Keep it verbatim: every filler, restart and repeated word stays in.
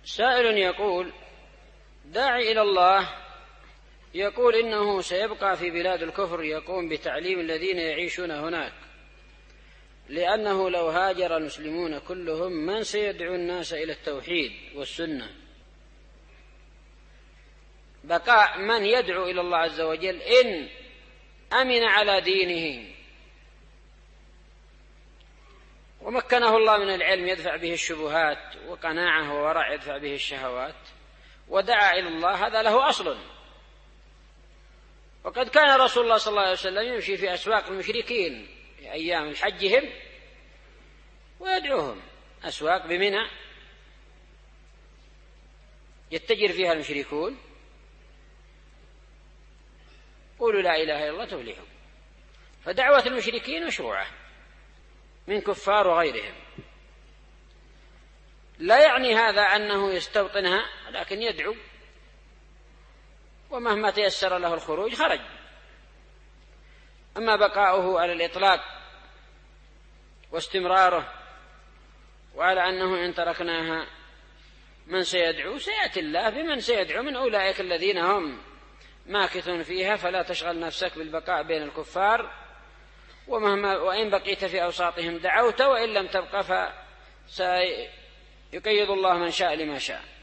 سائل يقول: داعي إلى الله يقول إنه سيبقى في بلاد الكفر يقوم بتعليم الذين يعيشون هناك، لأنه لو هاجر المسلمون كلهم من سيدعو الناس إلى التوحيد والسنة؟ بقاء من يدعو إلى الله عز وجل إن أمن على دينه ومكنه الله من العلم يدفع به الشبهات، وقناعة وورع يدفع به الشهوات، ودعا إلى الله، هذا له أصل. وقد كان رسول الله صلى الله عليه وسلم يمشي في أسواق المشركين في أيام حجهم ويدعوهم، أسواق بمنى يتجر فيها المشركون، قولوا لا إله إلا الله تفلحوا. فدعوة المشركين مشروعة من كفار وغيرهم، لا يعني هذا أنه يستوطنها، لكن يدعو، ومهما تيسر له الخروج خرج. أما بقاؤه على الإطلاق واستمراره وعلى أنه إن تركناها من سيدعو، سيأتي الله بمن سيدعو من أولئك الذين هم ماكثون فيها، فلا تشغل نفسك بالبقاء بين الكفار، ومهما وإن بقيت في أوساطهم دعوت، وإن لم تبقى فسيقيض الله من شاء لما شاء.